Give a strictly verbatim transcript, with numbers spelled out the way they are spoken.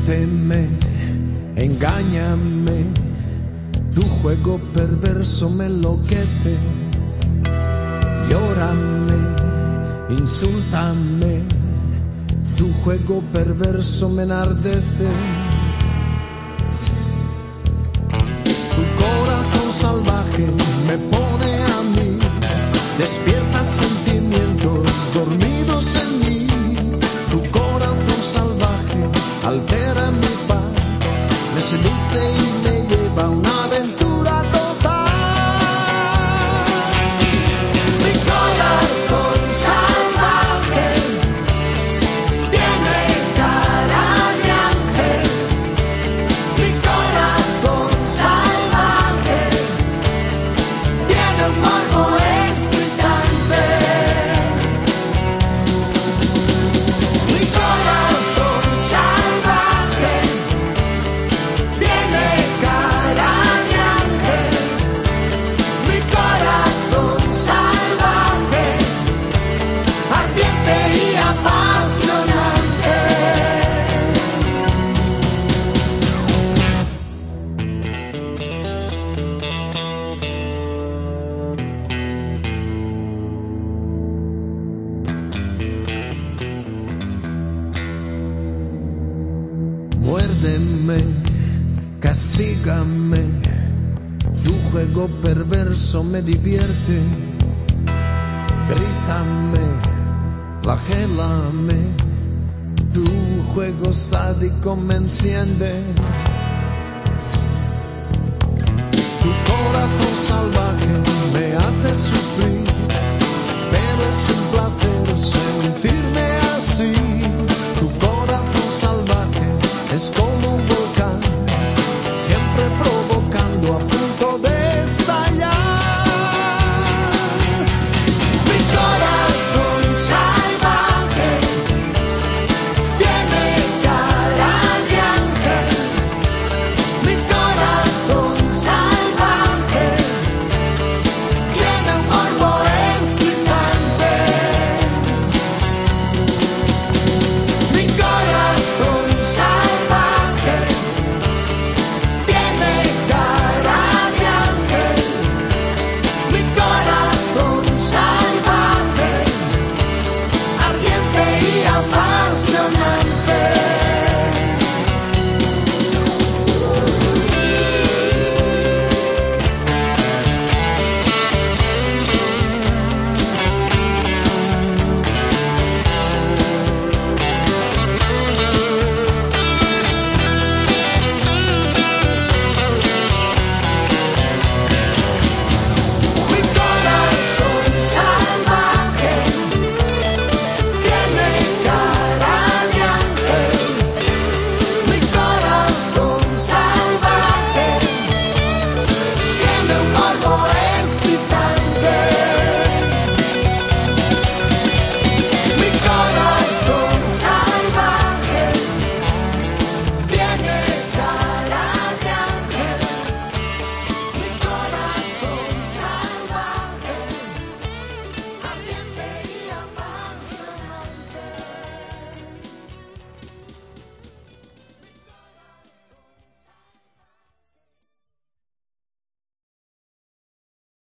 Miénteme, engáñame, tu juego perverso me enloquece. Llórame, insúltame, tu juego perverso me enardece. Tu corazón salvaje me pone a mí, despierta sentimientos dormidos en mí. Tu corazón salvaje altera mi paz, me seduce y me lleva a una aventura total. Mi corazón salvaje tiene cara de ángel. Mi corazón salvaje tiene un morbo excitante. Mi corazón salvaje tiene cara de ángel. Mi corazón salvaje, ardiente y apasionante. Muérdeme, castígame, tu juego perverso me divierte. Grítame, flagélame, tu juego sádico me enciende. Tu corazón salvaje me hace sufrir, pero es un placer sentirme así. Tu corazón salvaje es como un volcán, siempre provocando, a punto de estallar. Mi corazón salvaje tiene cara de ángel. Mi corazón salvaje tiene un morbo excitante. Mi corazón salvaje tiene cara de ángel. Mi corazón salvaje, ardiente y apasionante.